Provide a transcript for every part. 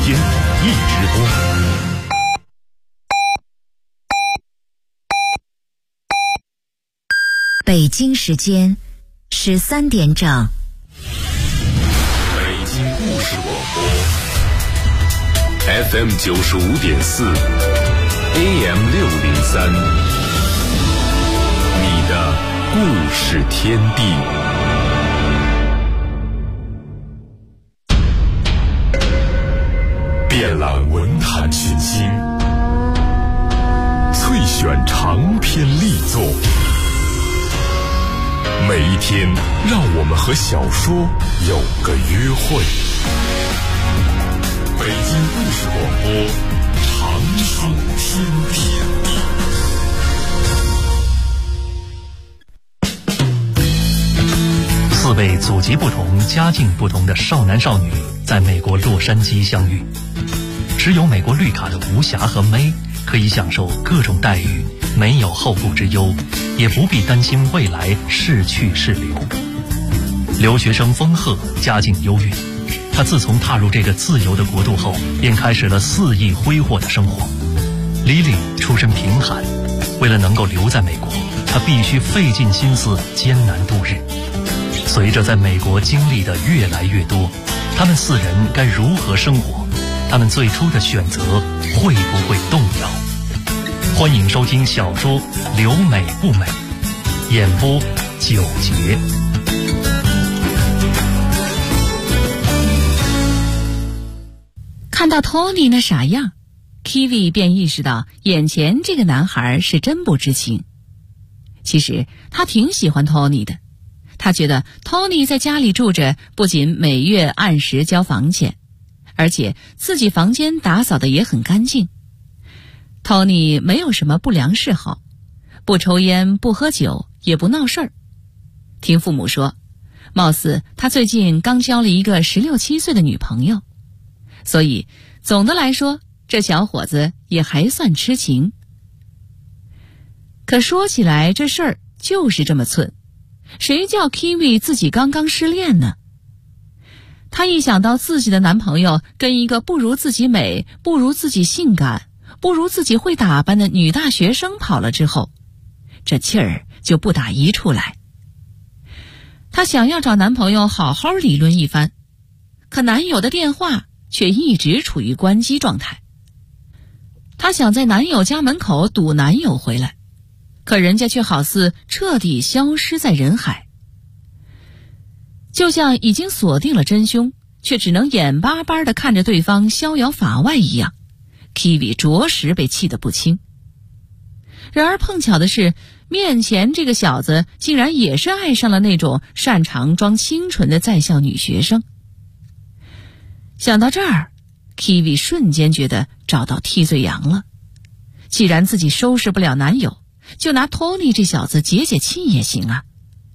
间一直播。 北京时间13点整。 北京故事广播 FM 95.4 AM 603，你的故事天地。遍览文坛群星，萃选长篇力作。每一天，让我们和小说有个约会。北京故事广播，长寿天地。 4位祖籍不同、家境不同的少男少女在美国洛杉矶相遇。持有美国绿卡的吴霞和May可以享受各种待遇，没有后顾之忧，也不必担心未来是去是留。留学生丰赫家境优越，他自从踏入这个自由的国度后，便开始了肆意挥霍的生活。Lily出身贫寒，为了能够留在美国，他必须费尽心思艰难度日。随着在美国经历的越来越多，他们4人该如何生活？他们最初的选择会不会动摇？欢迎收听小说《留美不美》，演播9节。 看到 Tony 那傻样， Kiwi 便意识到眼前这个男孩是真不知情。其实他挺喜欢 Tony 的，他觉得 Tony 在家里住着，不仅每月按时交房钱，而且自己房间打扫的也很干净。Tony 没有什么不良嗜好，不抽烟，不喝酒，也不闹事儿。听父母说，貌似他最近刚交了一个16、17岁的女朋友，所以总的来说，这小伙子也还算痴情。可说起来，这事儿就是这么寸，谁叫 Kiwi 自己刚刚失恋呢？她一想到自己的男朋友跟一个不如自己美、不如自己性感、不如自己会打扮的女大学生跑了之后，这气儿就不打一处来。她想要找男朋友好好理论一番，可男友的电话却一直处于关机状态。她想在男友家门口堵男友回来，可人家却好似彻底消失在人海。就像已经锁定了真凶，却只能眼巴巴地看着对方逍遥法外一样， Kiwi 着实被气得不轻。然而碰巧的是，面前这个小子竟然也是爱上了那种擅长装清纯的在校女学生。想到这儿， Kiwi 瞬间觉得找到替罪羊了。既然自己收拾不了男友，就拿 Tony 这小子解解气也行啊。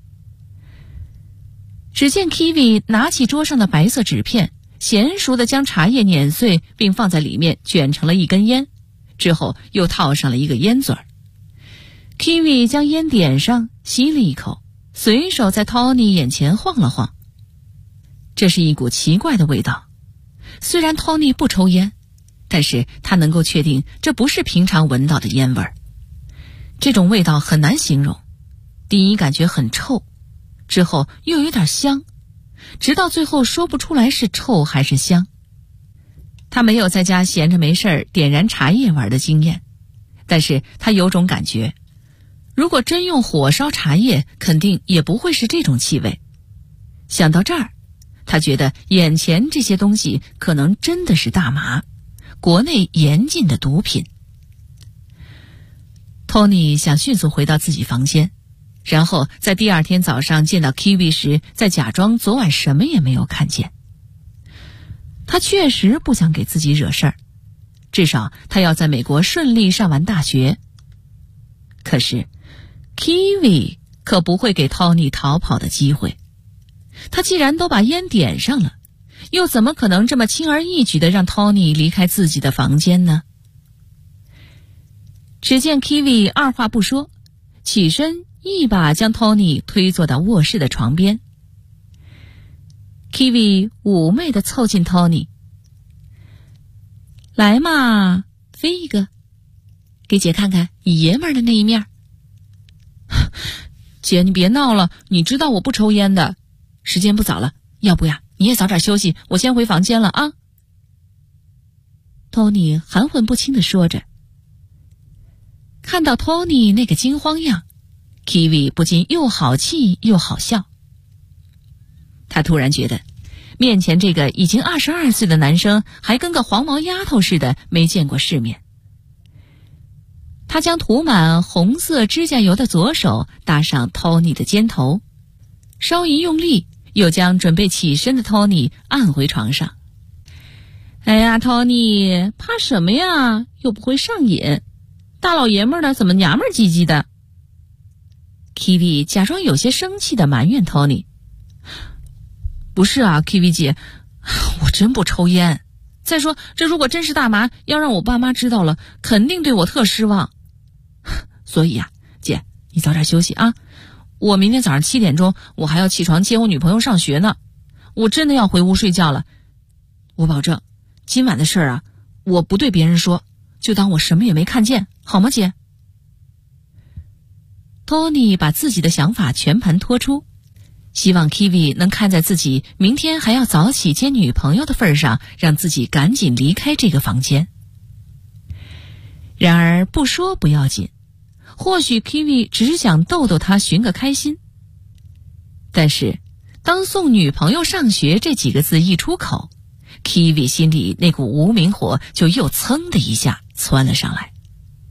只见 Kiwi 拿起桌上的白色纸片，娴熟地将茶叶碾碎，并放在里面卷成了一根烟，之后又套上了一个烟嘴儿。Kiwi 将烟点上，吸了一口，随手在 Tony 眼前晃了晃。这是一股奇怪的味道，虽然 Tony 不抽烟，但是他能够确定这不是平常闻到的烟味儿。这种味道很难形容，第一感觉很臭，之后又有点香，直到最后说不出来是臭还是香。他没有在家闲着没事儿点燃茶叶玩的经验，但是他有种感觉，如果真用火烧茶叶，肯定也不会是这种气味。想到这儿，他觉得眼前这些东西可能真的是大麻，国内严禁的毒品。Tony 想迅速回到自己房间，然后在第二天早上见到 Kiwi 时，再假装昨晚什么也没有看见。他确实不想给自己惹事儿，至少他要在美国顺利上完大学。可是 Kiwi 可不会给 Tony 逃跑的机会，他既然都把烟点上了，又怎么可能这么轻而易举地让 Tony 离开自己的房间呢？只见 Kiwi 二话不说，起身一把将 Tony 推坐到卧室的床边。Kiwi 妩媚地凑近 Tony， 来嘛，飞一个，给姐看看你爷们儿的那一面。姐，你别闹了，你知道我不抽烟的。时间不早了，要不呀，你也早点休息，我先回房间了啊。托尼含混不清地说着。看到托尼那个惊慌样， Kiwi 不禁又好气又好笑。他突然觉得面前这个已经22岁的男生还跟个黄毛丫头似的，没见过世面。他将涂满红色指甲油的左手搭上 Tony 的肩头，稍一用力，又将准备起身的 Tony 按回床上。哎呀 Tony， 怕什么呀？又不会上瘾，大老爷们儿的怎么娘们儿唧唧的？ Kiwi 假装有些生气的埋怨 Tony。 不是啊 Kiwi 姐，我真不抽烟，再说这如果真是大麻，要让我爸妈知道了，肯定对我特失望。所以啊，姐，你早点休息啊，我明天早上7点钟我还要起床接我女朋友上学呢，我真的要回屋睡觉了。我保证今晚的事儿啊，我不对别人说，就当我什么也没看见，好吗姐？托尼把自己的想法全盘托出，希望 Kiwi 能看在自己明天还要早起接女朋友的份上，让自己赶紧离开这个房间。然而不说不要紧，或许 Kiwi 只是想逗逗他寻个开心。但是当送女朋友上学这几个字一出口， Kiwi 心里那股无名火就又噌的一下窜了上来。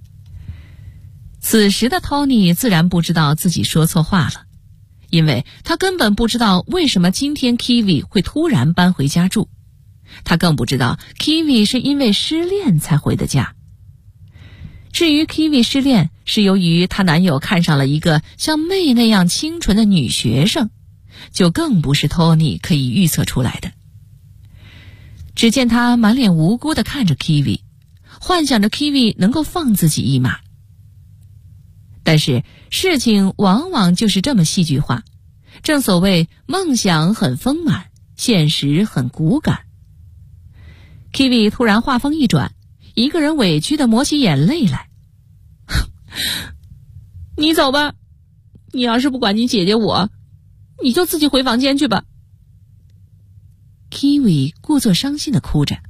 此时的 Tony 自然不知道自己说错话了，因为他根本不知道为什么今天 Kiwi 会突然搬回家住，他更不知道 Kiwi 是因为失恋才回的家。至于 Kiwi 失恋是由于她男友看上了一个像妹那样清纯的女学生，就更不是 Tony 可以预测出来的。只见他满脸无辜地看着 Kiwi， 幻想着 Kiwi 能够放自己一马。但是事情往往就是这么戏剧化，正所谓梦想很丰满，现实很骨感。 Kiwi 突然话锋一转，一个人委屈地抹起眼泪来。你走吧，你要是不管你姐姐我，你就自己回房间去吧。 Kiwi 故作伤心地哭着。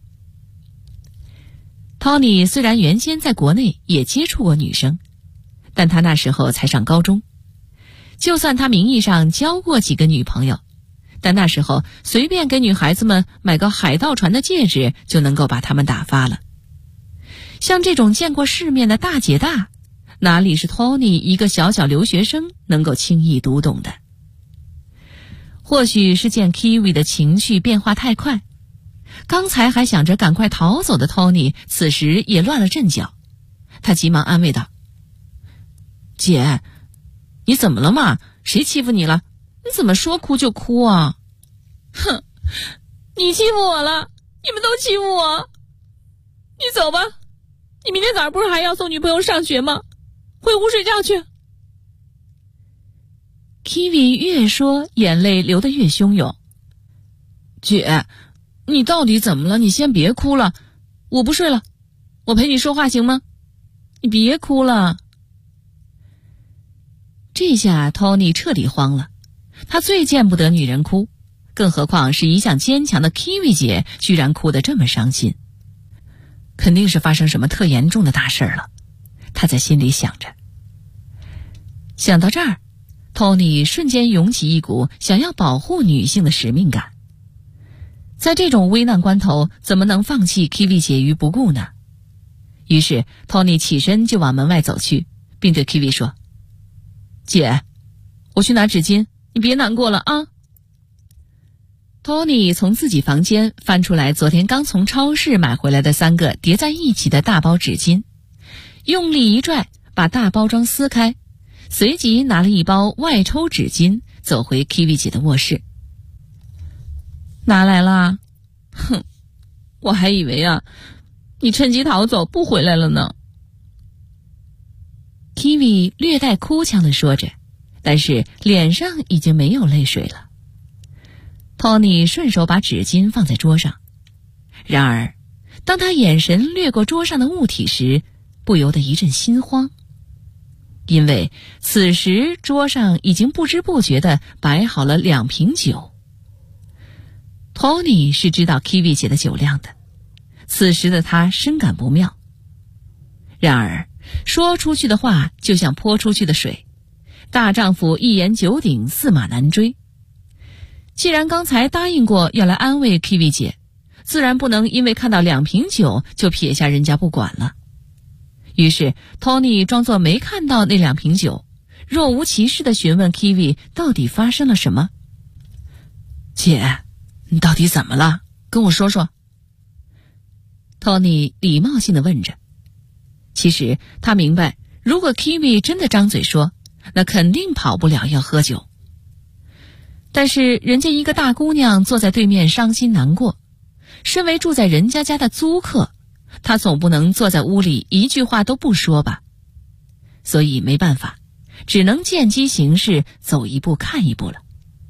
Tony 虽然原先在国内也接触过女生，但他那时候才上高中，就算他名义上交过几个女朋友，但那时候随便给女孩子们买个海盗船的戒指就能够把她们打发了。像这种见过世面的大姐大，哪里是 Tony 一个小小留学生能够轻易读懂的？或许是见 Kiwi 的情绪变化太快，刚才还想着赶快逃走的 Tony 此时也乱了阵脚。他急忙安慰道：姐，你怎么了嘛？谁欺负你了？你怎么说哭就哭啊？哼，你欺负我了，你们都欺负我。你走吧，你明天早上不是还要送女朋友上学吗？回屋睡觉去。Kiwi 越说眼泪流得越汹涌。姐，你到底怎么了？你先别哭了，我不睡了，我陪你说话行吗？你别哭了。这下 Tony 彻底慌了，他最见不得女人哭，更何况是一向坚强的 Kiwi 姐居然哭得这么伤心，肯定是发生什么特严重的大事了，他在心里想着。想到这儿， Tony 瞬间涌起一股想要保护女性的使命感。在这种危难关头，怎么能放弃 Kiwi 姐于不顾呢？于是 Tony 起身就往门外走去，并对 Kiwi 说：姐，我去拿纸巾，你别难过了啊。Tony 从自己房间翻出来昨天刚从超市买回来的3个叠在一起的大包纸巾，用力一拽，把大包装撕开，随即拿了一包外抽纸巾走回 Kiwi 姐的卧室。拿来啦？哼，我还以为啊，你趁机逃走不回来了呢。Kiwi 略带哭腔地说着，但是脸上已经没有泪水了。Tony 顺手把纸巾放在桌上，然而当他眼神掠过桌上的物体时，不由得一阵心慌，因为此时桌上已经不知不觉地摆好了2瓶酒。托尼是知道 Kiwi 姐的酒量的，此时的他深感不妙。然而说出去的话就像泼出去的水，大丈夫一言九鼎，驷马难追。既然刚才答应过要来安慰 Kiwi 姐，自然不能因为看到2瓶酒就撇下人家不管了。于是托尼装作没看到那2瓶酒，若无其事地询问 Kiwi 到底发生了什么。姐，你到底怎么了？跟我说说。托尼礼貌性地问着。其实他明白，如果 Kiwi 真的张嘴说，那肯定跑不了要喝酒。但是人家一个大姑娘坐在对面伤心难过，身为住在人家家的租客，她总不能坐在屋里一句话都不说吧。所以没办法，只能见机行事，走一步看一步了。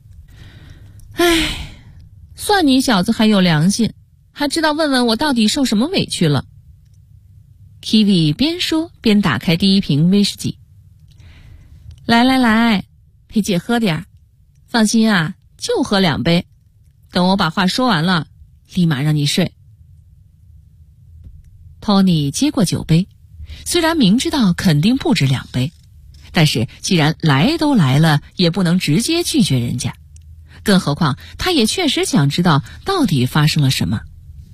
唉，算你小子还有良心，还知道问问我到底受什么委屈了。Kiwi 边说边打开第1瓶威士忌。来来来，陪姐喝点儿，放心啊，就喝2杯，等我把话说完了，立马让你睡。托尼接过酒杯，虽然明知道肯定不止2杯，但是既然来都来了，也不能直接拒绝人家，更何况他也确实想知道到底发生了什么。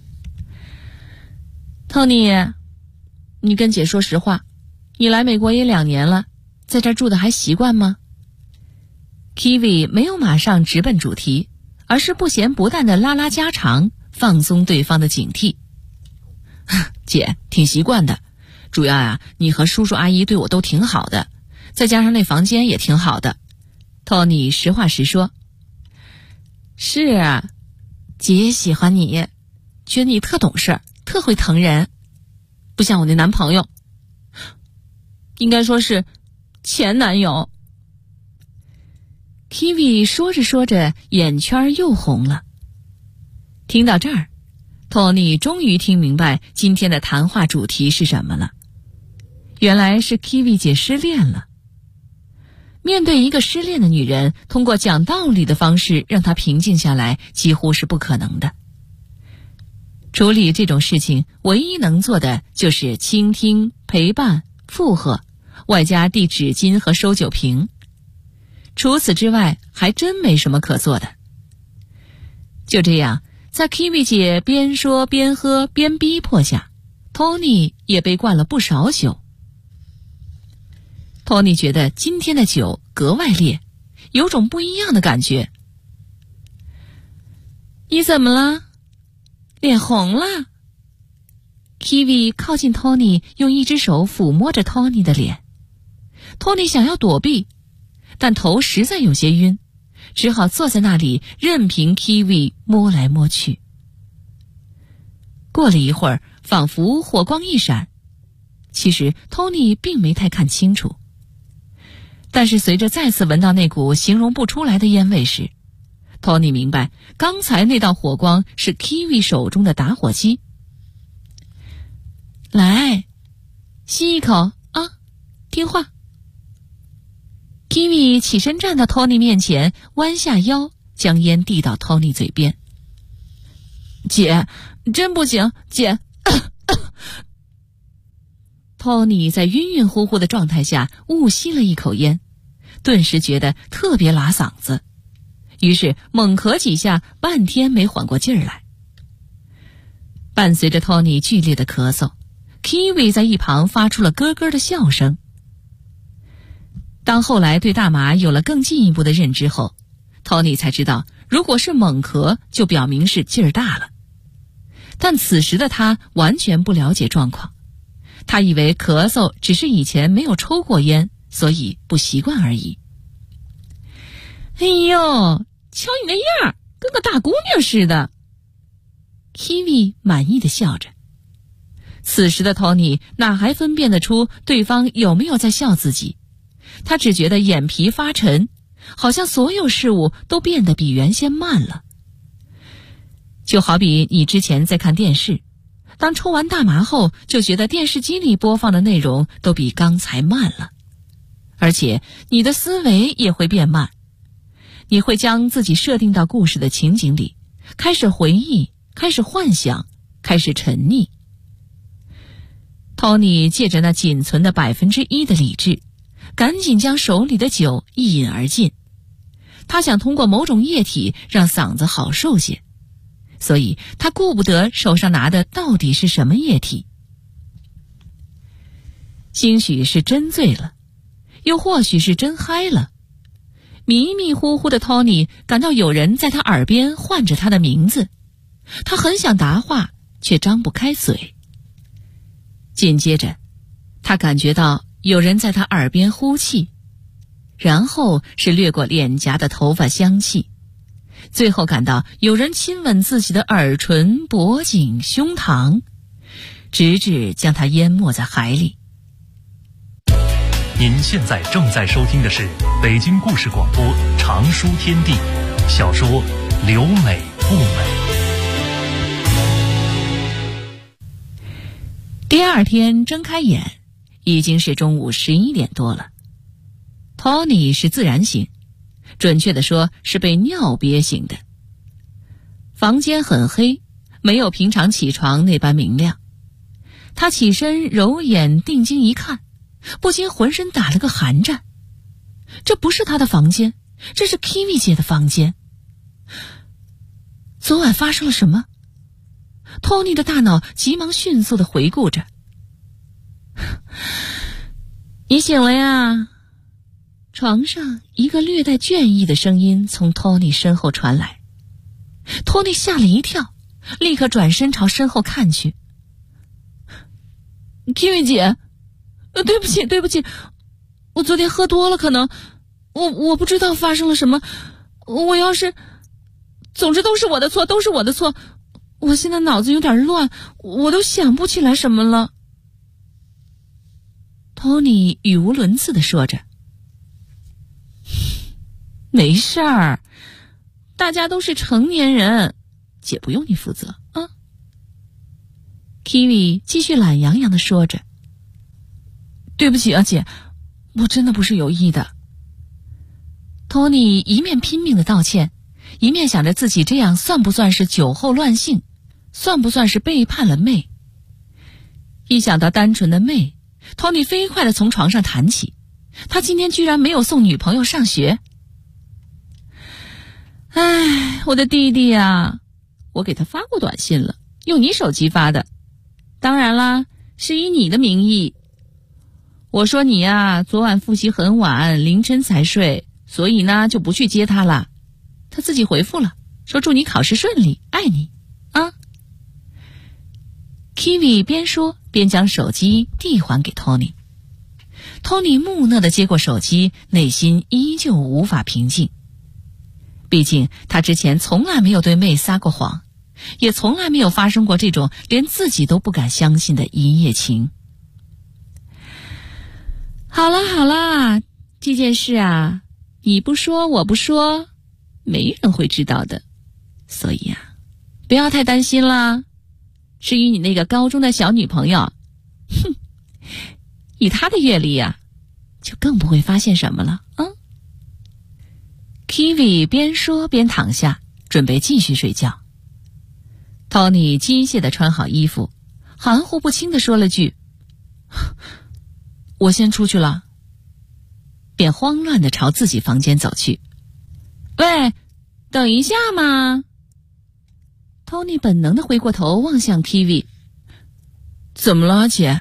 托尼，你跟姐说实话，你来美国也2年了，在这儿住的还习惯吗？ Kiwi 没有马上直奔主题，而是不咸不淡地拉拉家常，放松对方的警惕。姐，挺习惯的，主要呀，你和叔叔阿姨对我都挺好的，再加上那房间也挺好的。托尼实话实说。是啊，姐喜欢你，觉得你特懂事，特会疼人，不像我那男朋友，应该说是前男友。Kiwi 说着说着，眼圈又红了。听到这儿，托尼终于听明白今天的谈话主题是什么了。原来是 Kiwi 姐失恋了。面对一个失恋的女人，通过讲道理的方式让她平静下来，几乎是不可能的。处理这种事情，唯一能做的就是倾听、陪伴、附和，外加递纸巾和收酒瓶。除此之外，还真没什么可做的。就这样，在 Kiwi 姐边说边喝边逼迫下，托尼也被灌了不少酒。托尼觉得今天的酒格外烈，有种不一样的感觉。你怎么了？脸红了。Kiwi 靠近托尼，用一只手抚摸着托尼的脸。托尼想要躲避，但头实在有些晕，只好坐在那里任凭 Kiwi 摸来摸去。过了一会儿，仿佛火光一闪，其实托尼并没太看清楚。但是随着再次闻到那股形容不出来的烟味时，托尼明白刚才那道火光是 Kiwi 手中的打火机。来，吸一口啊，听话。Kiwi 起身站到托尼面前，弯下腰将烟递到托尼嘴边。姐，真不行，姐。托尼在晕晕乎乎的状态下误吸了一口烟，顿时觉得特别拉嗓子，于是猛咳几下，半天没缓过劲儿来。伴随着托尼剧烈的咳嗽， Kiwi 在一旁发出了咯咯的笑声。当后来对大麻有了更进一步的认知后，托尼才知道，如果是猛咳，就表明是劲儿大了。但此时的他完全不了解状况，他以为咳嗽只是以前没有抽过烟，所以不习惯而已。哎呦，瞧你那样，跟个大姑娘似的。Kiwi 满意的笑着。此时的托尼哪还分辨得出对方有没有在笑自己，他只觉得眼皮发沉，好像所有事物都变得比原先慢了。就好比你之前在看电视， 当抽完大麻后，就觉得电视机里播放的内容都比刚才慢了，而且你的思维也会变慢，你会将自己设定到故事的情景里，开始回忆，开始幻想，开始沉溺。Tony 借着那仅存的1%的理智，赶紧将手里的酒一饮而尽。他想通过某种液体让嗓子好受些，所以他顾不得手上拿的到底是什么液体。兴许是真醉了，又或许是真嗨了，迷迷糊糊的 Tony 感到有人在他耳边唤着他的名字，他很想答话，却张不开嘴。紧接着，他感觉到有人在他耳边呼气，然后是掠过脸颊的头发香气，最后感到有人亲吻自己的耳唇、脖颈、胸膛，直至将他淹没在海里。 您现在正在收听的是北京故事广播长书天地小说《留美不美》。 第二天睁开眼，已经是中午11点多了。Tony 是自然醒，准确地说是被尿憋醒的。房间很黑，没有平常起床那般明亮。他起身揉眼定睛一看，不禁浑身打了个寒战。这不是他的房间，这是 Kiwi 姐的房间。昨晚发生了什么？Tony 的大脑急忙迅速地回顾着。你醒了呀？床上一个略带倦意的声音从 Tony 身后传来。Tony 吓了一跳，立刻转身朝身后看去。Kiwi 姐，对不起，我昨天喝多了，可能我不知道发生了什么，总之都是我的错，我现在脑子有点乱，我都想不起来什么了。Tony 语无伦次地说着。没事儿，大家都是成年人，姐不用你负责啊。Kiwi 继续懒洋洋地说着。对不起啊姐，我真的不是有意的。Tony 一面拼命地道歉，一面想着自己这样算不算是酒后乱性，算不算是背叛了妹。一想到单纯的妹， Tony 飞快地从床上弹起，他今天居然没有送女朋友上学。唉，我的弟弟啊，我给他发过短信了，用你手机发的，当然啦，是以你的名义。我说你啊，昨晚复习很晚，凌晨才睡，所以呢就不去接他了。他自己回复了，说祝你考试顺利，爱你啊。Kiwi 边说边将手机递还给 Tony。Tony 木讷地接过手机，内心依旧无法平静。毕竟他之前从来没有对妹撒过谎，也从来没有发生过这种连自己都不敢相信的一夜情。好啦，这件事啊，你不说我不说，没人会知道的，所以啊，不要太担心啦。至于你那个高中的小女朋友，以她的阅历啊，就更不会发现什么了啊。Kiwi 边说边躺下，准备继续睡觉。Tony 机械地穿好衣服，含糊不清地说了句：“我先出去了。”便慌乱地朝自己房间走去。喂，等一下嘛。Tony 本能地回过头望向 Kiwi。怎么了，姐？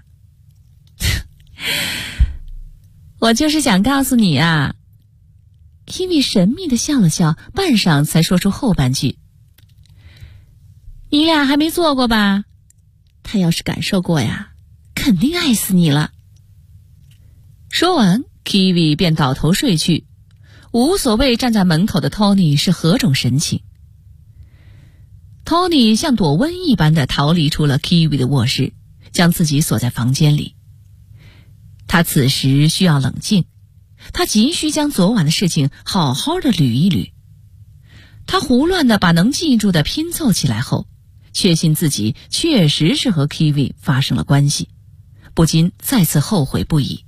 我就是想告诉你啊。Kiwi 神秘地笑了笑，半晌才说出后半句。你俩还没做过吧？他要是感受过呀，肯定爱死你了。说完 Kiwi 便倒头睡去，无所谓站在门口的 Tony 是何种神情。Tony 像躲瘟一般的逃离出了 Kiwi 的卧室，将自己锁在房间里。他此时需要冷静，他急需将昨晚的事情好好的捋一捋。他胡乱的把能记住的拼凑起来后， 确信自己确实是和 Kiwi 发生了关系，不禁再次后悔不已。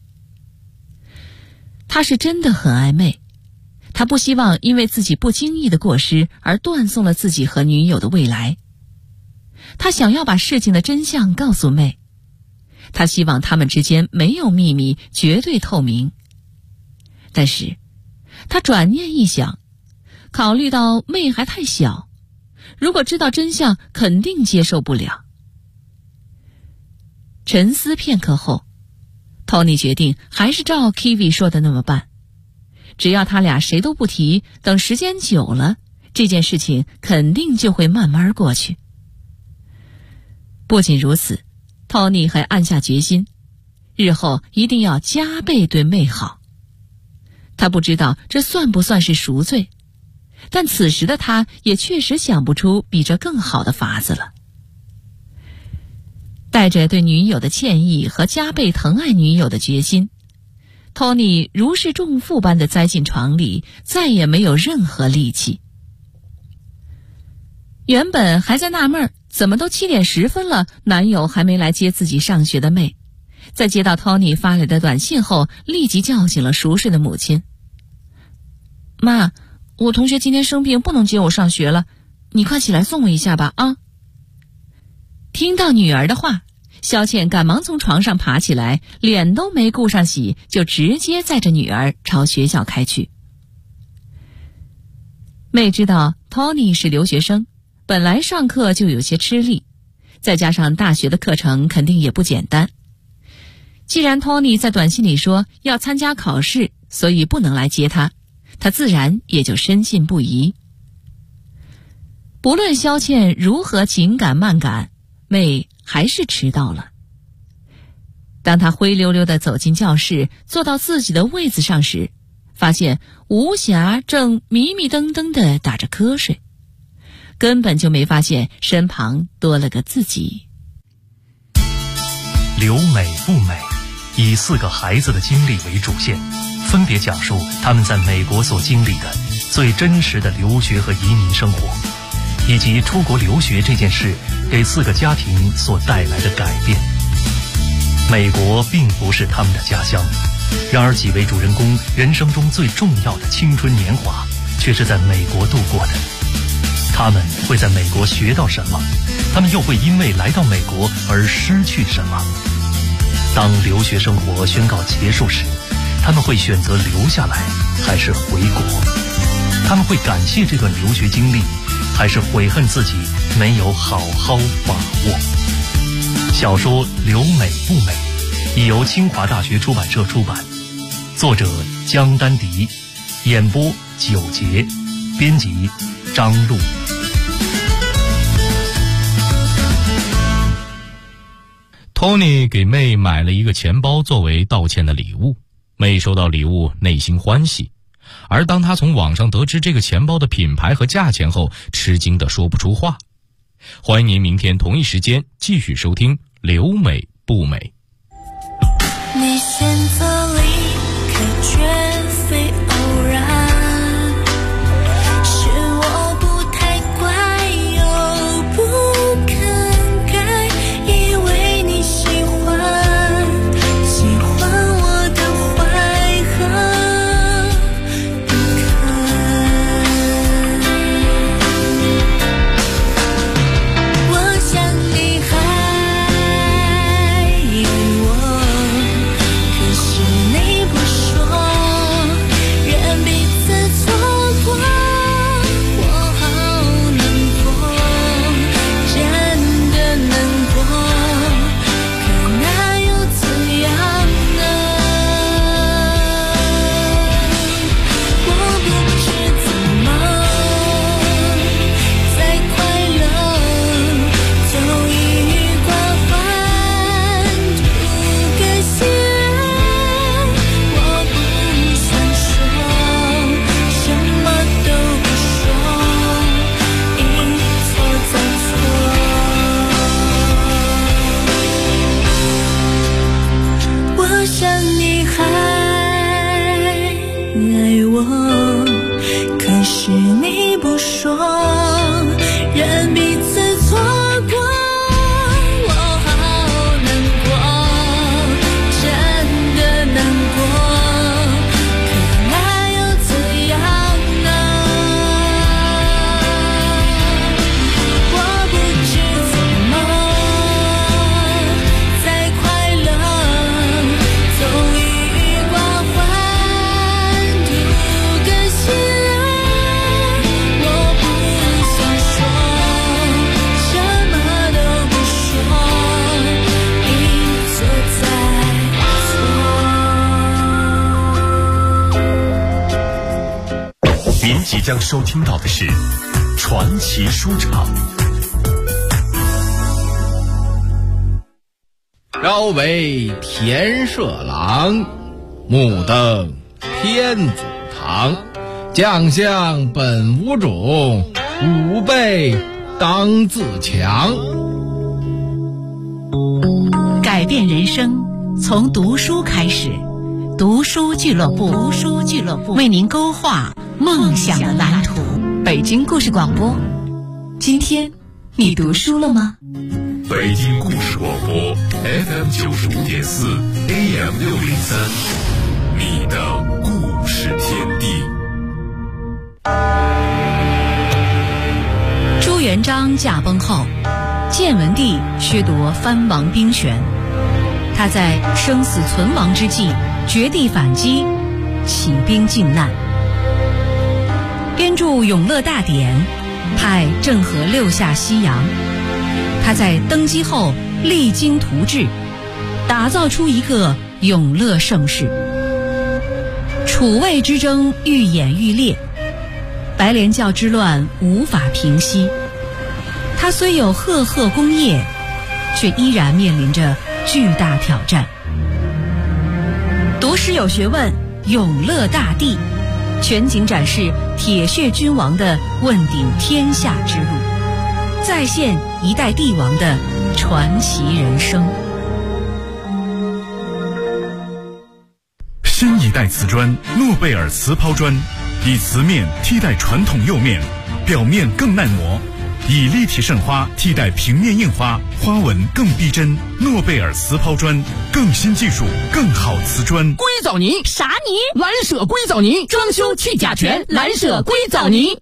他是真的很爱妹，他不希望因为自己不经意的过失而断送了自己和女友的未来。他想要把事情的真相告诉妹，他希望他们之间没有秘密，绝对透明。但是他转念一想，考虑到妹还太小，如果知道真相肯定接受不了。沉思片刻后， Tony 决定还是照 Kiwi 说的那么办，只要他俩谁都不提，等时间久了，这件事情肯定就会慢慢过去。不仅如此， Tony 还暗下决心，日后一定要加倍对妹好。他不知道这算不算是赎罪，但此时的他也确实想不出比这更好的法子了。带着对女友的歉意和加倍疼爱女友的决心， Tony 如释重负般地栽进床里，再也没有任何力气。原本还在纳闷怎么都7点10分了，男友还没来接自己上学的妹，在接到 Tony 发来的短信后，立即叫醒了熟睡的母亲。妈，我同学今天生病，不能接我上学了，你快起来送我一下吧啊！听到女儿的话，萧倩赶忙从床上爬起来，脸都没顾上洗，就直接载着女儿朝学校开去。妹知道 Tony 是留学生，本来上课就有些吃力，再加上大学的课程肯定也不简单。既然 Tony 在短信里说要参加考试，所以不能来接他，他自然也就深信不疑。不论萧倩如何紧赶慢赶，妹还是迟到了。当她灰溜溜地走进教室，坐到自己的位子上时，发现吴霞正迷迷瞪瞪地打着瞌睡，根本就没发现身旁多了个自己。 留美不美，以4个孩子的经历为主线，分别讲述他们在美国所经历的最真实的留学和移民生活，以及出国留学这件事给4个家庭所带来的改变。美国并不是他们的家乡，然而几位主人公人生中最重要的青春年华却是在美国度过的。他们会在美国学到什么？他们又会因为来到美国而失去什么？当留学生活宣告结束时，他们会选择留下来还是回国？他们会感谢这段留学经历，还是悔恨自己没有好好把握？小说《留美不美》已由清华大学出版社出版，作者江丹迪，演播9节，编辑张璐。 Tony 给妹买了一个钱包作为道歉的礼物，妹收到礼物内心欢喜，而当她从网上得知这个钱包的品牌和价钱后，吃惊地说不出话。欢迎您明天同一时间继续收听《留美不美》。 你选择离开绝非偶然，是我不太乖又不肯改，以为你喜欢我的坏和不堪。我想你还您即将收听到的是传奇书场。 朝为田舍郎，目登天祖堂。将相本无种，吾辈当自强。 改变人生从读书开始，读书俱乐部为您勾画梦想的蓝图。北京故事广播，今天你读书了吗？ 北京故事广播 FM 95.4 AM 603，你的故事天地。 朱元璋驾崩后，建文帝削夺藩王兵权，他在生死存亡之际绝地反击，起兵靖难，编著《永乐大典》，派郑和六下西洋。他在登基后励精图治，打造出一个永乐盛世。楚魏之争愈演愈烈，白莲教之乱无法平息。他虽有赫赫功业，却依然面临着巨大挑战。读史有学问，永乐大帝全景展示铁血君王的问鼎天下之路，再现一代帝王的传奇人生。 新一代瓷砖诺贝尔瓷抛砖，以瓷面替代传统釉面，表面更耐磨，以立体渗花替代平面印花，花纹更逼真。诺贝尔瓷抛砖，更新技术，更好瓷砖。 硅藻泥啥泥？蓝舍硅藻泥，装修去甲醛，蓝舍硅藻泥。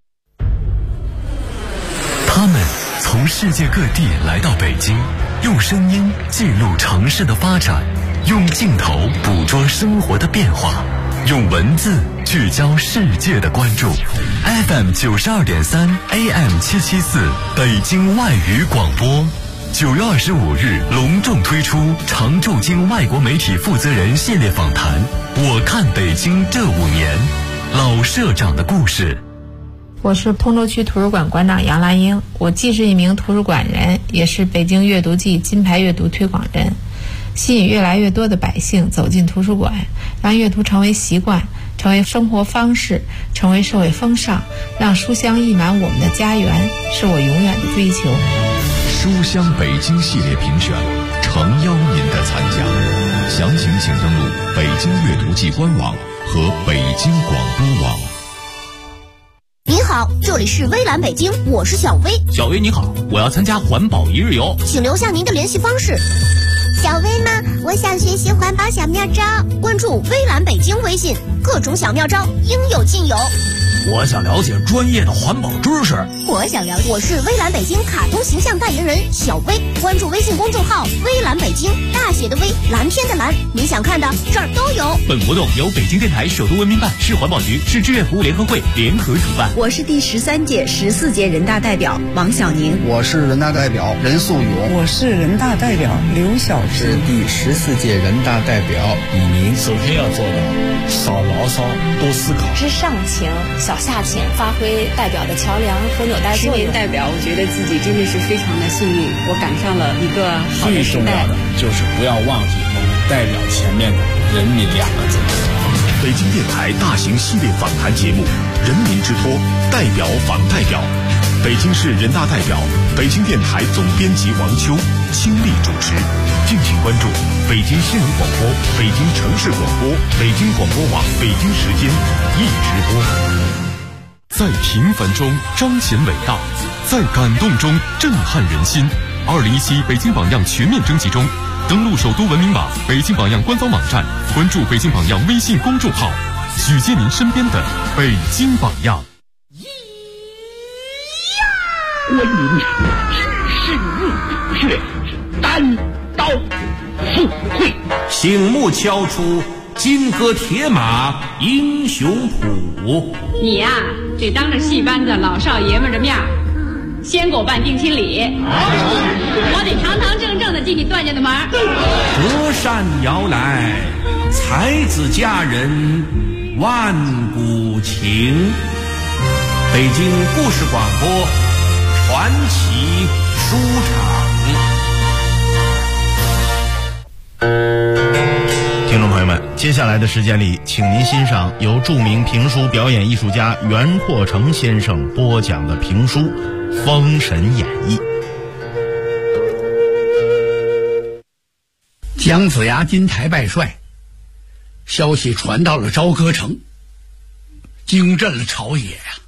他们从世界各地来到北京，用声音记录城市的发展，用镜头捕捉生活的变化，用文字聚焦世界的关注。FM 92.3 AM 774北京外语广播，9月25日隆重推出常驻京外国媒体负责人系列访谈。我看北京这5年，老社长的故事。 我是通州区图书馆馆长杨兰英，我既是一名图书馆人，也是北京阅读季金牌阅读推广人，吸引越来越多的百姓走进图书馆，让阅读成为习惯，成为生活方式，成为社会风尚，让书香溢满我们的家园，是我永远的追求。 书香北京系列评选诚邀您的参加，详情请登录北京阅读季官网和北京广播网。 您好，这里是微蓝北京，我是小薇。 小薇你好，我要参加环保一日游， 请留下您的联系方式。小薇吗？我想学习环保小妙招，关注微蓝北京微信，各种小妙招应有尽有。 我想了解专业的环保知识。 我想了解，我是微蓝北京卡通形象代言人小薇，关注微信公众号微蓝北京，大写的微，蓝天的蓝，你想看的这儿都有。 本活动由北京电台首都文明办、市环保局、市志愿服务联合会联合主办。 我是第13届、14届人大代表王小宁。 我是人大代表任素勇。 我是人大代表刘晓平。 是第14届人大代表李宁。 首先要做的，少牢骚，多思考。 是上情小下情，发挥代表的桥梁和纽带作用。 10年代表，我觉得自己真的是非常的幸运，我赶上了一个好的时代。 最重要的就是不要忘记我们代表前面的人民2个字。 北京电台大型系列访谈节目《人民之托》，代表访代表，北京市人大代表，北京电台总编辑王秋倾力主持。敬请关注北京新闻广播、北京城市广播、北京广播网北京时间一直播。在平凡中彰显伟大，在感动中震撼人心。2017北京榜样全面征集中，登录首都文明网、北京榜样官方网站，关注北京榜样微信公众号，举荐您身边的北京榜样。 观音知识入血，单刀赴会， 醒目敲出金戈铁马英雄谱。 你呀，得当着戏班子老少爷们的面先给我办定亲礼，我得堂堂正正的进你段家的门。 隔山遥来，才子佳人万古情。 北京故事广播传奇书场。 听众朋友们，接下来的时间里，请您欣赏由著名评书表演艺术家袁阔成先生播讲的评书《封神演义》。 姜子牙金台拜帅，消息传到了朝歌城，惊震了朝野啊！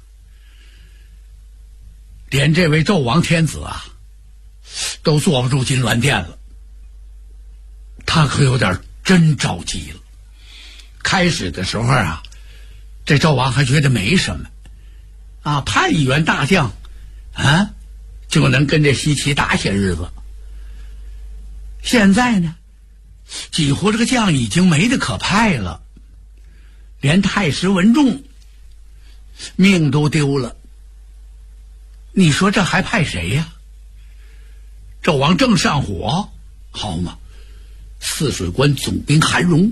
连这位纣王天子啊，都坐不住金銮殿了。他可有点真着急了。开始的时候啊，这纣王还觉得没什么啊，派一员大将啊，就能跟这西岐打些日子。现在呢，几乎这个将已经没得可派了，连太师文仲命都丢了。你说这还派谁呀？纣王正上火，好嘛，泗水关总兵韩荣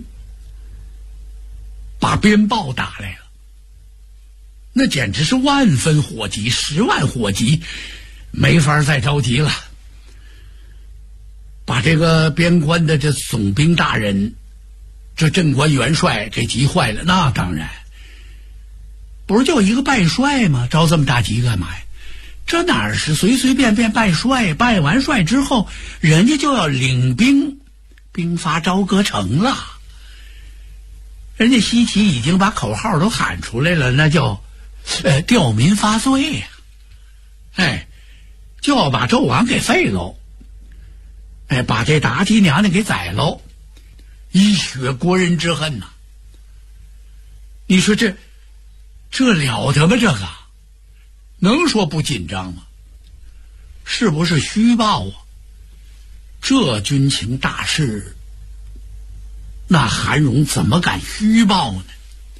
把鞭炮打来了，那简直是万分火急，10万火急，没法再着急了。把这个边关的这总兵大人，这镇关元帅给急坏了。那当然，不是就一个拜帅吗？着这么大急干嘛呀？这哪是随随便便拜帅？拜完帅之后，人家就要领兵发朝歌城了。人家西岐已经把口号都喊出来了，那叫吊民发罪呀！就要把纣王给废喽。把这妲己娘娘给宰喽，以雪国人之恨呐！你说这了得吗？这个能说不紧张吗？是不是虚报啊？这军情大事，那韩荣怎么敢虚报呢？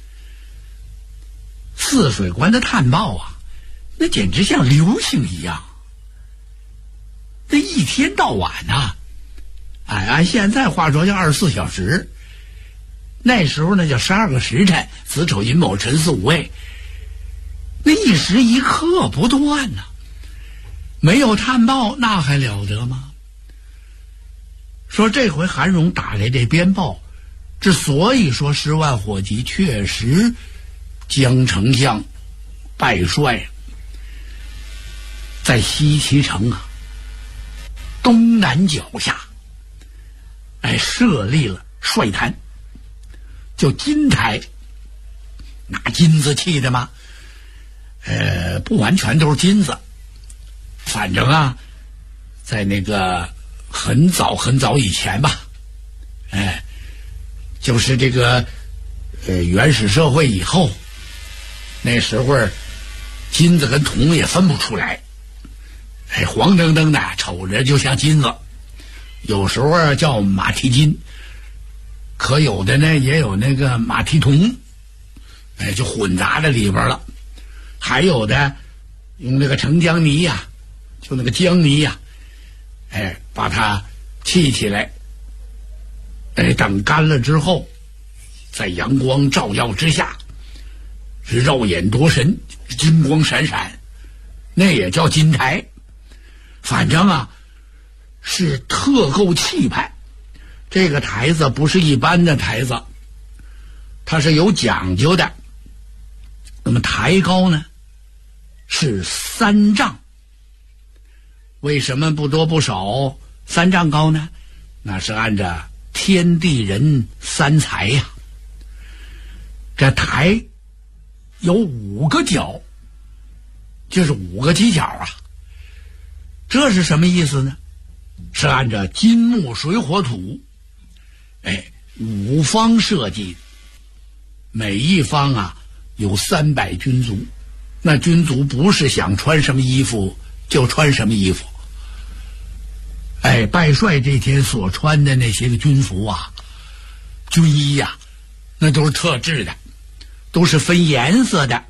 泗水关的探报啊，那简直像流星一样，那一天到晚啊，按现在话说叫24小时，那时候那叫12个时辰，子丑寅卯辰巳午未，那一时一刻不断呐。没有探报那还了得吗？说这回韩荣打来这鞭炮，之所以说10万火急，确实姜丞相拜帅在西岐城啊东南角下设立了帅坛，叫金台。拿金子砌的吗？不完全都是金子，反正啊，在那个很早很早以前吧，就是这个原始社会以后，那时候金子跟铜也分不出来，黄澄澄的，瞅着就像金子。有时候叫马蹄金，可有的呢也有那个马蹄铜，就混杂在里边了。还有的用那个澄江泥呀，就那个江泥呀，把它砌起来，等干了之后，在阳光照耀之下，是肉眼夺神，金光闪闪，那也叫金台。反正啊，是特够气派。这个台子不是一般的台子，它是有讲究的。那么台高呢是3丈，为什么不多不少3丈高呢？那是按照天地人3才呀。这台有5个角，就是5个犄角啊。这是什么意思呢？是按照金木水火土5方设计，每一方啊有300军卒。那军卒不是想穿什么衣服就穿什么衣服，拜帅这天所穿的那些个军服啊、军衣啊，那都是特制的，都是分颜色的。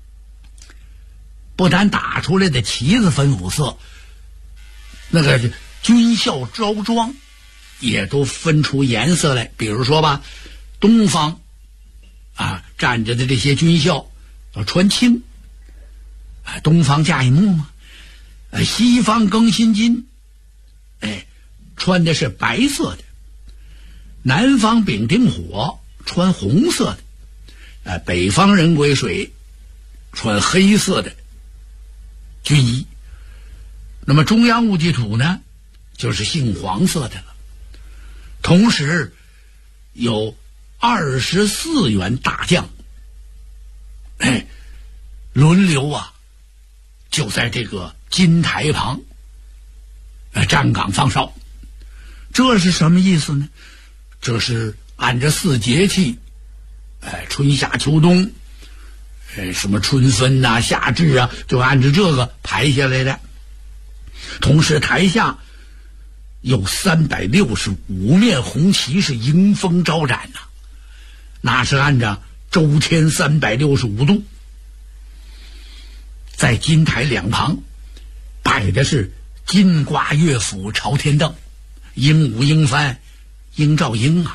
不但打出来的旗子分5色，那个军校着装也都分出颜色来。比如说吧，东方站着的这些军校要穿青， 东方甲乙木嘛，西方庚辛金，穿的是白色的，南方丙丁火穿红色的，北方壬癸水穿黑色的军衣。那么中央戊己土呢，就是杏黄色的了。同时有24员大将，轮流就在这个金台旁站岗放哨。这是什么意思呢？这是按着4节气，春夏秋冬，什么春分夏至就按照这个排下来的。同时台下有365面红旗是迎风招展那是按照周天365度。在金台两旁摆的是金瓜乐府朝天凳，鹦鹉鹰幡鹰照鹰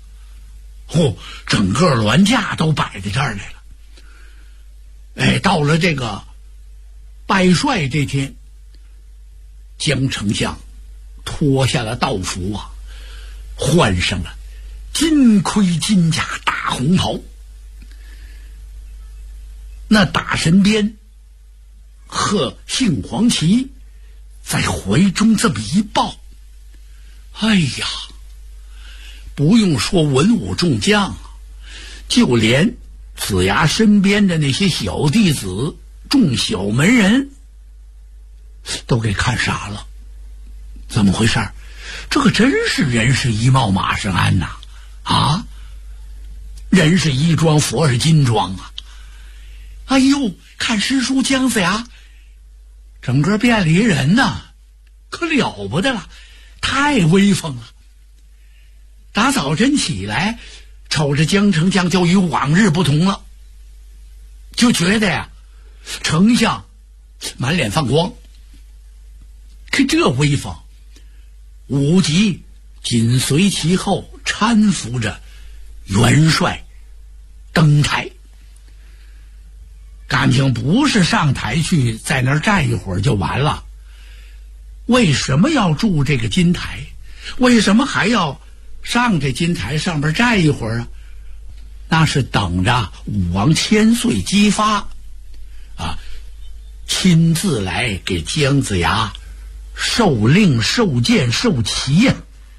整个銮驾都摆在这儿来了。到了这个拜帅这天，江丞相脱下了道服换上了金盔金甲大红袍。那大神鞭和杏黄旗在怀中这么一抱，不用说文武众将，就连子牙身边的那些小弟子众小门人都给看傻了。怎么回事？这个真是人是衣帽马是鞍人是衣装佛是金装看师叔姜子牙整个变了一人可了不得了，太威风了。打早晨起来瞅着江丞相就与往日不同了，就觉得丞相满脸放光。可这威风，武吉紧随其后搀扶着元帅登台。感情不是上台去在那儿站一会儿就完了，为什么要筑这个金台？为什么还要上这金台上边站一会儿那是等着武王千岁姬发亲自来给姜子牙受令受剑受旗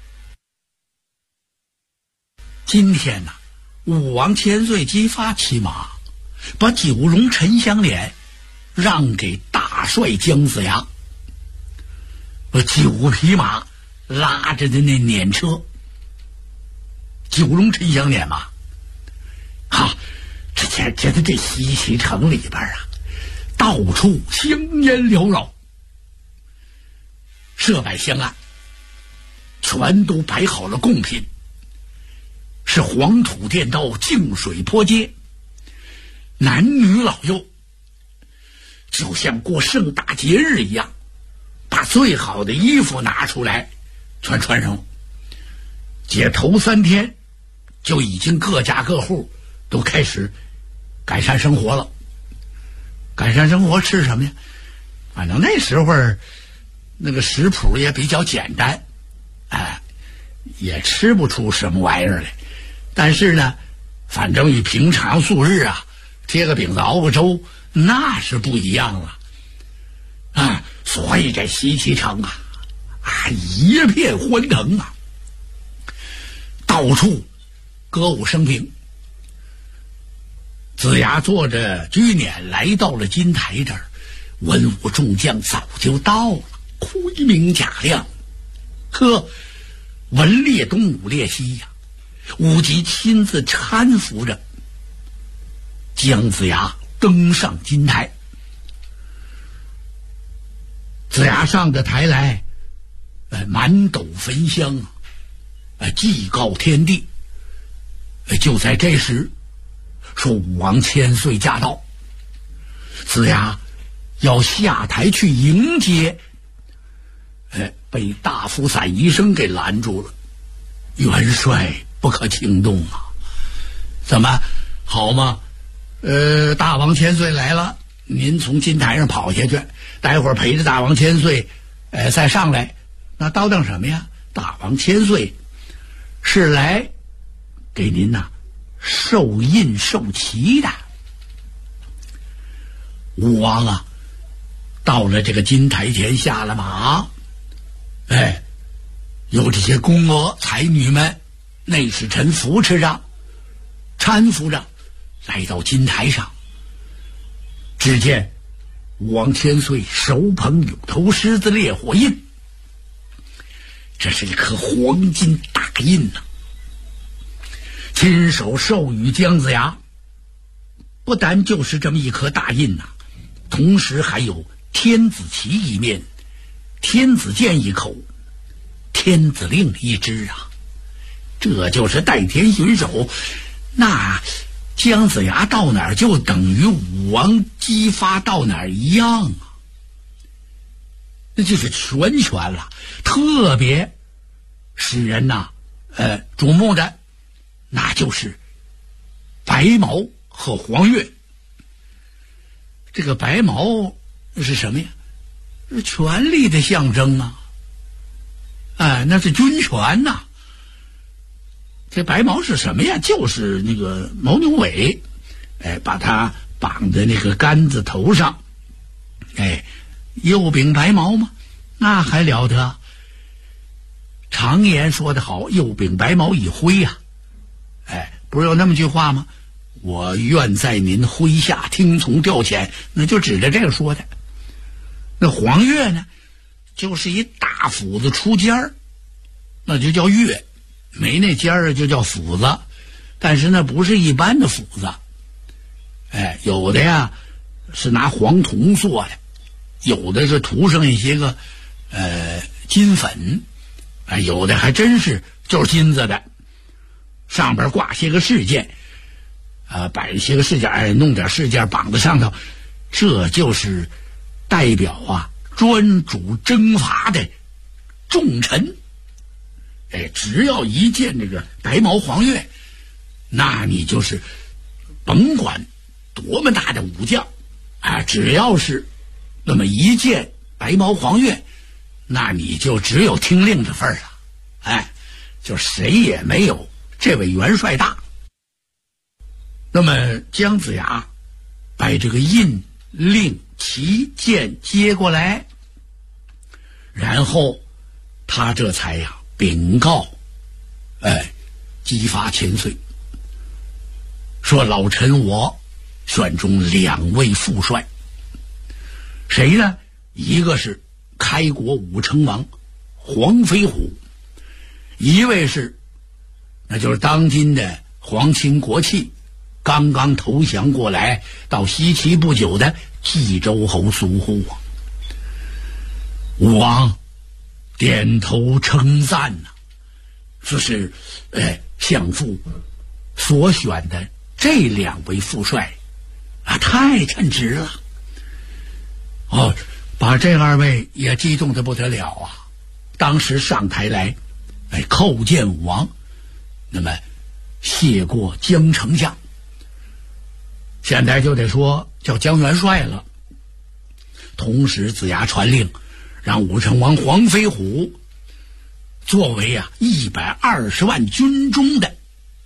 今天武王千岁姬发骑马，把九龙沉香脸让给大帅姜子牙，9匹马拉着的那辇车，九龙沉香脸嘛，这西岐城里边到处香烟缭绕，设摆香案，全都摆好了贡品，是黄土垫道，净水泼街，男女老幼就像过盛大节日一样，把最好的衣服拿出来全穿上。头3天就已经各家各户都开始改善生活了。改善生活吃什么呀？反正那时候那个食谱也比较简单，也吃不出什么玩意儿来。但是呢，反正与平常素日贴个饼子熬个粥那是不一样了所以这西岐城一片欢腾到处歌舞升平。子牙坐着车辇来到了金台这儿，文武众将早就到了，盔明甲亮，文列东武列西武吉亲自搀扶着姜子牙登上金台。子牙上着台来，满斗焚香祭告天地。就在这时，说武王千岁驾到，子牙要下台去迎接，被大扶伞医生给拦住了。元帅不可轻动怎么好吗？大王千岁来了， 您从金台上跑下去，待会儿陪着大王千岁，再上来，那叨当什么呀？大王千岁是来给您呐受印受旗的。吴王啊，到了这个金台前下了马，有这些宫娥才女们、内侍臣扶持着、搀扶着，来到金台上。只见吴王千岁手捧有头狮子烈火印，这是一颗黄金大印呐，亲手授予姜子牙。不单就是这么一颗大印呐，同时还有天子旗一面、天子剑一口、天子令一支啊！这就是代天巡守。那姜子牙到哪儿就等于武王姬发到哪儿一样啊！那就是全权了。特别使人呐瞩目的，那就是白毛和黄钺。这个白毛是什么呀？是权力的象征啊！那是军权呐。这白毛是什么呀？就是那个牦牛尾，把它绑在那个杆子头上，右柄白毛嘛，那还了得！常言说得好，右柄白毛以挥呀。不是有那么句话吗？我愿在您麾下听从调遣，那就指着这个说的。那黄钺呢，就是一大斧子出尖儿，那就叫钺，没那尖儿就叫斧子。但是那不是一般的斧子，有的呀是拿黄铜做的，有的是涂上一些个金粉，有的还真是就是金子的，上边挂些个饰件，摆一些个饰件，弄点饰件绑在上头，这就是代表啊专主征伐的重臣。只要一见这个白毛黄钺，那你就是甭管多么大的武将只要是那么一见白毛黄钺，那你就只有听令的份儿了，就谁也没有这位元帅大。那么姜子牙把这个印、令、旗、剑接过来，然后他这才呀禀告姬发千岁，说老臣我选中2位副帅。谁呢？一个是开国武成王黄飞虎，一位是那就是当今的皇亲国戚，刚刚投降过来到西岐不久的冀州侯苏护啊。武王点头称赞呐，说是相父所选的这2位副帅太称职了。把这2位也激动得不得了啊！当时上台来叩见武王，那么谢过姜丞相，现在就得说叫姜元帅了。同时子牙传令，让武成王黄飞虎作为120万军中的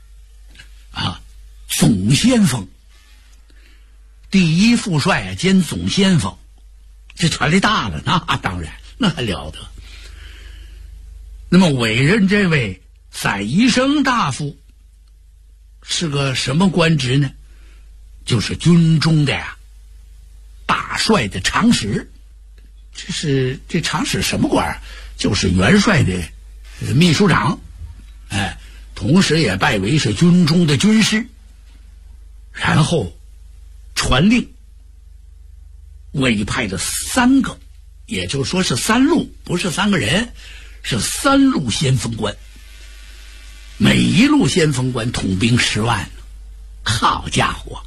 总先锋，第一副帅兼总先锋，这权力大了，那当然那还了得。那么委任这位载宜生大夫是个什么官职呢？就是军中的大帅的常使。这常使什么官？就是元帅的秘书长，同时也拜为是军中的军师。然后传令委派的3个，也就是说是3路，不是3个人，是3路先锋官，每一路先锋官统兵10万。好家伙，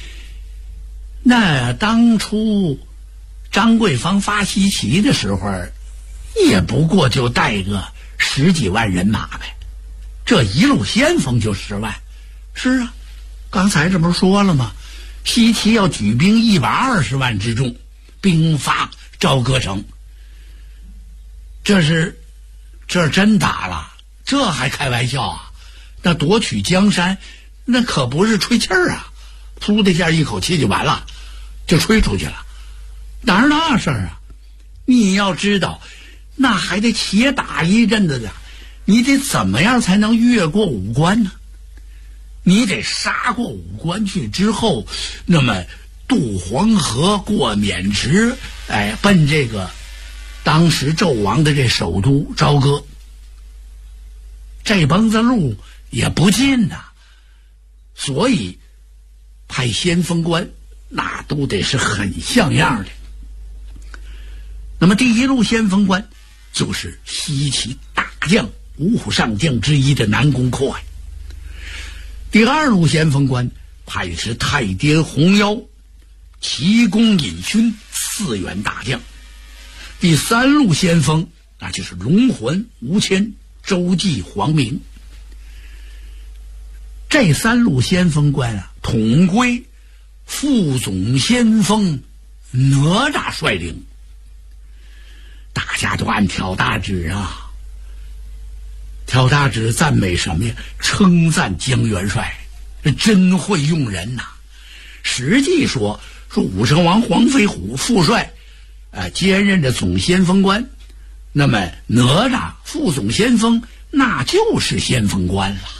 那当初张贵芳发西岐的时候，也不过就带个10几万人马呗，这一路先锋就10万。是啊，刚才这不是说了吗？ 西岐要举兵120万之众，兵发朝歌城。这真打了，这还开玩笑啊？那夺取江山，那可不是吹气儿啊！噗的一下，一口气就完了，就吹出去了。哪是那事儿啊？你要知道，那还得且打一阵子的，你得怎么样才能越过5关呢？你得杀过5关去之后，那么渡黄河，过渑池，奔这个当时纣王的这首都朝歌。这帮子路也不近呐，所以派先锋官那都得是很像样的。那么第一路先锋官就是西岐大将五虎上将之一的南宫阔呀。第二路先锋官派的是太颠红妖、齐公尹勋4员大将。第三路先锋那就是龙魂吴谦、周济、黄明。这3路先锋官啊，统归副总先锋哪吒率领。大家都按挑大指啊，挑大指赞美什么呀？称赞姜元帅真会用人呐。实际说武成王黄飞虎副帅兼任着总先锋官，那么哪吒副总先锋那就是先锋官了。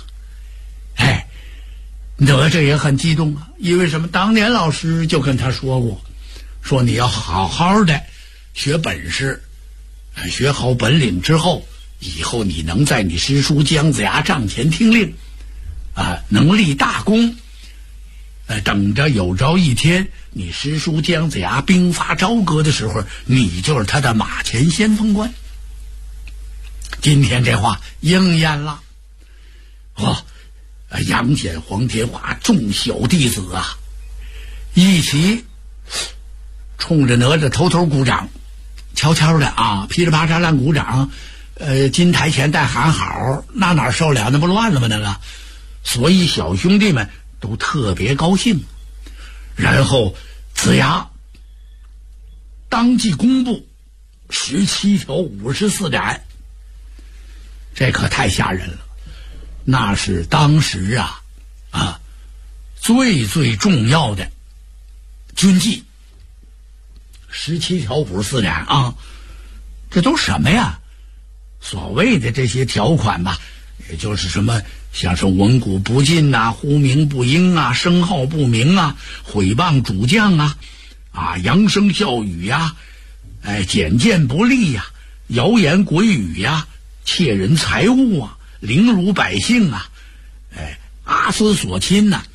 哪吒也很激动啊，因为什么？当年老师就跟他说过，说你要好好的学本事，学好本领之后，以后你能在你师叔姜子牙帐前听令能立大功。等着有朝一天你师叔姜子牙兵发朝歌的时候，你就是他的马前先锋官。今天这话应验了。杨戬、黄天化众小弟子啊，一起冲着哪吒偷偷鼓掌，悄悄的啊，噼里啪嚓乱鼓掌。金台前带喊好，那哪受了？那不乱了吗？那个，所以小兄弟们都特别高兴。然后子牙当即公布17条54斩，这可太吓人了。那是当时最最重要的军纪。17条54斩啊，这都什么呀？所谓的这些条款吧，也就是什么像是文武不进啊，呼名不应啊，声号不明啊，毁谤主将扬声笑语呀，简见不利呀，谣言鬼语呀，窃人财物啊，凌辱百姓啊，阿私所亲呐，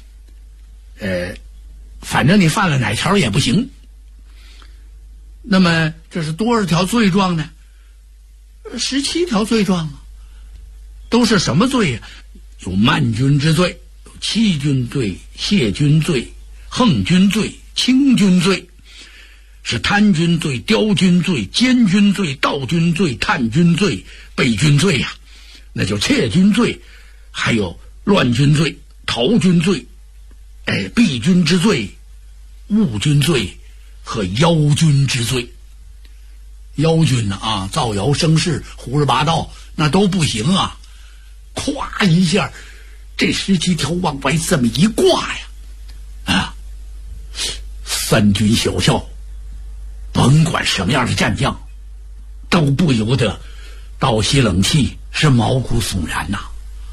反正你犯了哪条也不行。那么这是多少条罪状呢？17条罪状啊，都是什么罪呀？有慢军之罪，有欺君罪、亵君罪、横君罪、轻君罪，是贪君罪、刁君罪、奸君罪、盗君罪、探君罪、背君罪呀，那就窃君罪，还有乱君罪、逃君罪、避君之罪、误君罪和妖君之罪。妖君呢造谣生事、胡说八道，那都不行啊！咵一下，这17条往外这么一挂呀，三军小校，甭管什么样的战将，都不由得倒吸冷气，是毛骨悚然呐。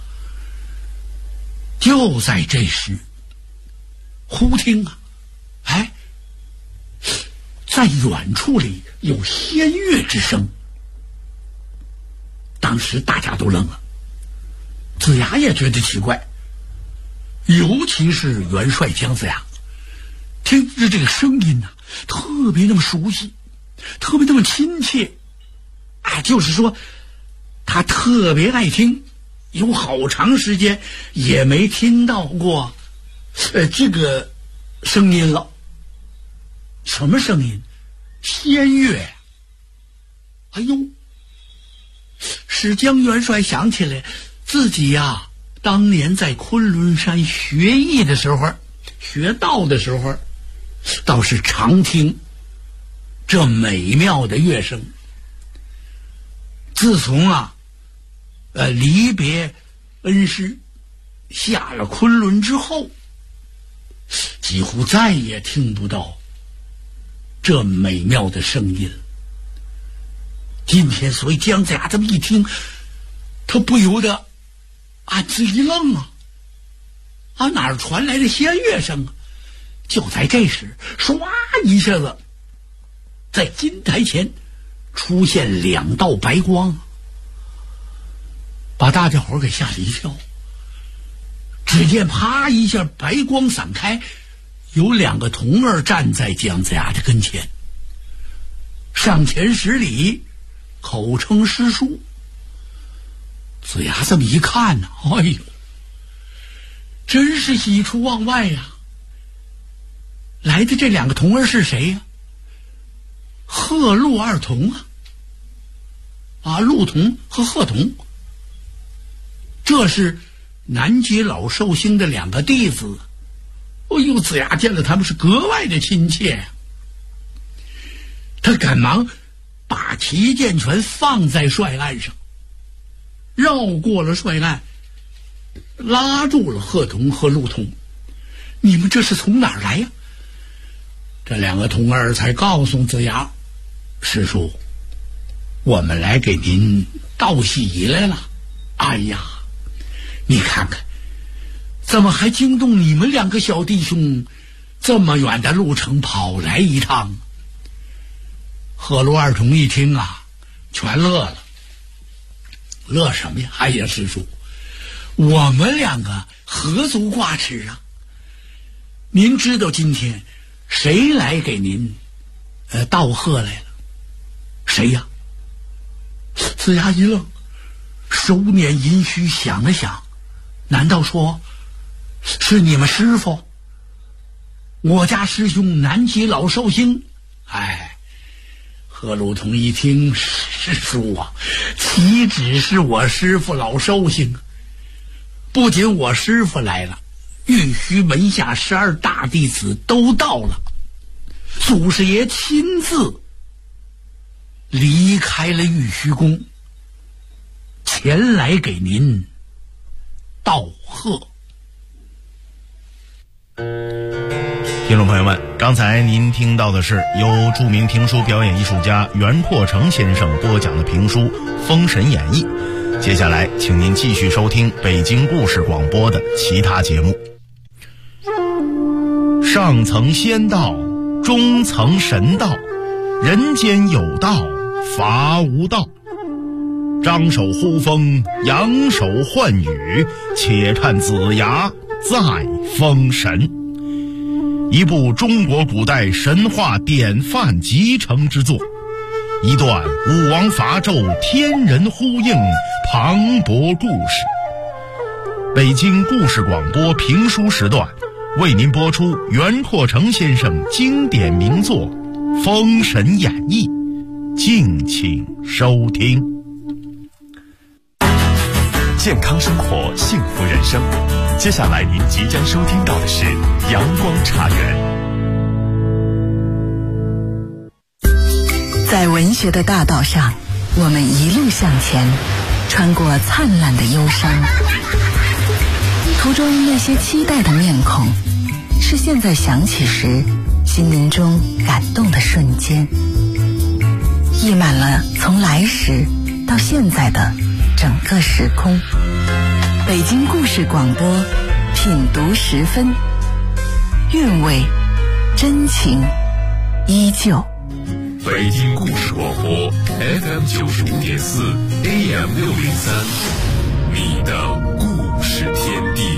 就在这时，忽听在远处里有仙乐之声。当时大家都愣了，子牙也觉得奇怪，尤其是元帅姜子牙，听着这个声音特别那么熟悉，特别那么亲切，就是说他特别爱听，有好长时间也没听到过这个声音了。什么声音？仙乐。使姜元帅想起来自己当年在昆仑山学艺的时候， 学道的时候，倒是常听这美妙的乐声。自从离别恩师，下了昆仑之后，几乎再也听不到这美妙的声音。今天所以姜子牙这么一听，他不由得暗自一愣哪儿传来的仙乐声啊？就在这时，唰一下子，在金台前出现2道白光，把大家伙给吓了一跳。只见啪一下，白光散开，有2个童儿站在姜子牙的跟前，上前施礼，口称师叔。子牙这么一看呢，哎呦，真是喜出望外呀！来的这2个童儿是谁呀？鹤鹿2童鹿童和鹤童，这是南极老寿星的2个弟子。哎呦，子牙见了他们是格外的亲切呀。他赶忙把齐剑拳放在帅案上，绕过了帅案，拉住了鹤童和鹿童。你们这是从哪儿来呀？这2个童儿才告诉子牙，师叔，我们来给您道喜来了。哎呀，你看看，怎么还惊动你们2个小弟兄这么远的路程跑来一趟？鹤鹿2童一听全乐了。乐什么呀？哎呀，师叔，我们2个何足挂齿啊！您知道今天谁来给您道贺来了？谁呀？子牙一愣，收敛阴虚，想了想，难道说是你们师傅？我家师兄南极老寿星？贺鹿童一听，师叔岂止是我师傅老寿星，不仅我师傅来了，玉虚门下12大弟子都到了，祖师爷亲自离开了玉虚宫，前来给您道贺。 听众朋友们，刚才您听到的是由著名评书表演艺术家袁阔成先生播讲的评书《封神演义》。接下来请您继续收听北京故事广播的其他节目。上层仙道，中层神道，人间有道，伐无道。张手呼风，扬手唤雨，且看子牙再封神。一部中国古代神话典范集成之作，一段武王伐纣天人呼应磅礴故事。北京故事广播评书时段为您播出袁阔成先生经典名作《封神演义》，敬请收听。 健康生活，幸福人生。接下来您即将收听到的是阳光茶园。 在文学的大道上，我们一路向前，穿过灿烂的忧伤。途中那些期待的面孔，是现在想起时心灵中感动的瞬间，溢满了从来时到现在的整个时空。北京故事广播，品读10分，韵味真情依旧。 北京故事广播 FM 95.4 AM 603，你的故事天地。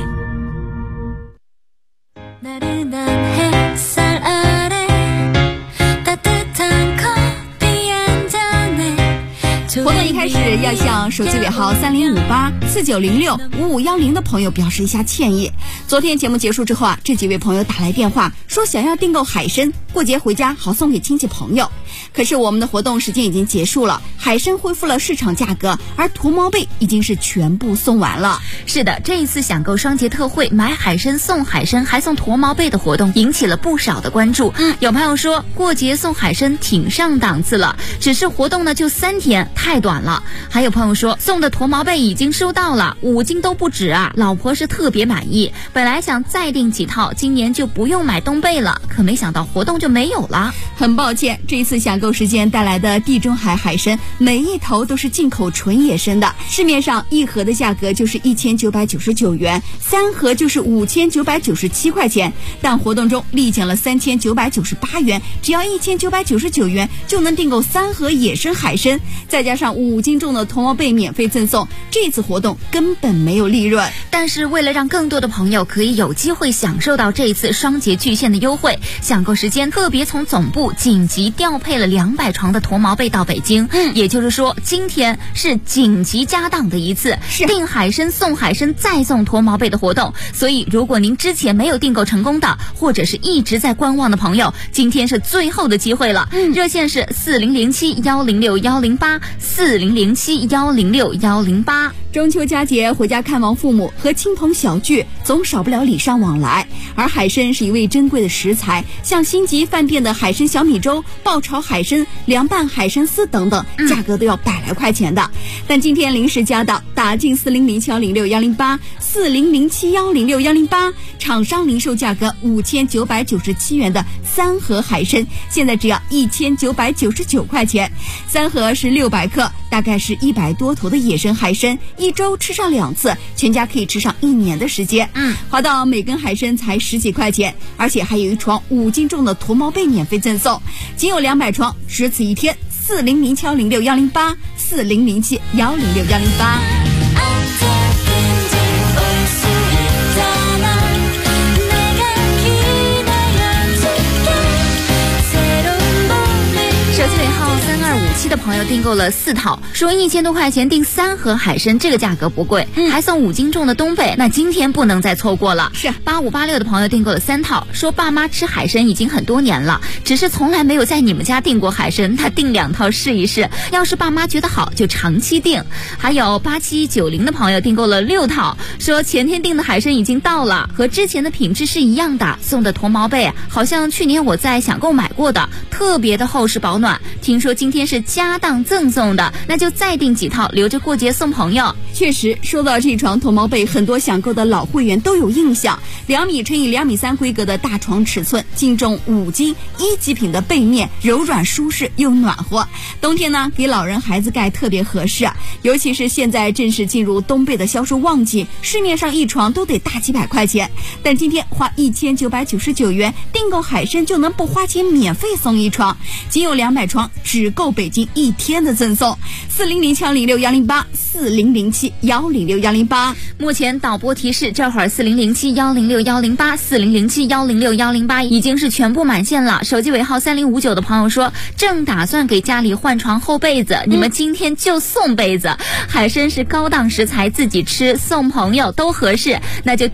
活动一开始要向手机尾号305849065510的朋友表示一下歉意。昨天节目结束之后这几位朋友打来电话说想要订购海参，过节回家好送给亲戚朋友。 可是我们的活动时间已经结束了，海参恢复了市场价格，而驼毛贝已经是全部送完了。 是的，这一次享购双节特惠，买海参送海参还送驼毛贝的活动引起了不少的关注。有朋友说过节送海参挺上档次了，只是活动呢就3天，太短了。还有朋友说送的驼毛贝已经收到了，5斤都不止啊，老婆是特别满意，本来想再订几套，今年就不用买冬贝了，可没想到活动就没有了。 很抱歉，这一次享购时间带来的地中海海参每一头都是进口纯野生的，市面上1盒的价格就是1999元，3盒就是5997块钱，但活动中立减了3998元，只要1999元就能订购3盒野生海参，再加上5斤重的驼毛贝免费赠送，这次活动根本没有利润。 但是为了让更多的朋友可以有机会享受到这一次双节巨献的优惠，享购时间特别从总部紧急调配了200床的驼毛贝到北京。也就是说今天是紧急加档的一次订海参送海参再送驼毛贝的活动，所以如果您之前没有订购成功的，或者是一直在观望的朋友，今天是最后的机会了。热线是4007106108 4007106108。 中秋佳节回家看望父母和亲朋小聚，总少不了礼尚往来，而海参是一味珍贵的食材，像星级饭店的海参小米粥、爆炒海参、凉拌海参丝等等，价格都要100来块钱的。但今天临时加档，打进4007106108 4007106108，厂商零售价格5997元的3盒海参，现在只要1999块钱，3盒是600克，大概是100多头的野生海参，一周吃上2次，全家可以吃上1年的时间。划到每根海参才10几块钱，而且还有1床5斤重的驼毛贝免费赠送，仅有200床，只此一天。4007106108 4007106108。 手机尾号3257的朋友订购了4套，说1000多块钱订3盒海参，这个价格不贵，还送5斤重的冬贝，那今天不能再错过了。 是 8586的朋友订购了3套，说爸妈吃海参已经很多年了，只是从来没有在你们家订过海参，他订2套试一试，要是爸妈觉得好就长期订。还有8790的朋友订购了6套，说前天订的海参已经到了，和之前的品质是一样的，送的驼毛贝好像去年我在享购买过的，特别的厚实保暖，听说今天是加档赠送的，那就再订几套留着过节送朋友。 确实，说到这床驼毛被，很多享购的老会员都有印象。2米乘以2米3规格的大床尺寸，净重5斤，1级品的被面，柔软舒适又暖和。冬天呢，给老人孩子盖特别合适啊。尤其是现在正是进入冬被的销售旺季，市面上一床都得大几百块钱，但今天花1999元订购海参就能不花钱免费送一床，仅有200床，只够北京1天的赠送。4007106108 4007106108。 目前导播提示，这会儿4007106108 4007106108已经是全部满线了。手机尾号3059的朋友说，正打算给家里换床厚被子，你们今天就送被子。海参是高档食材，自己吃送朋友都合适，那就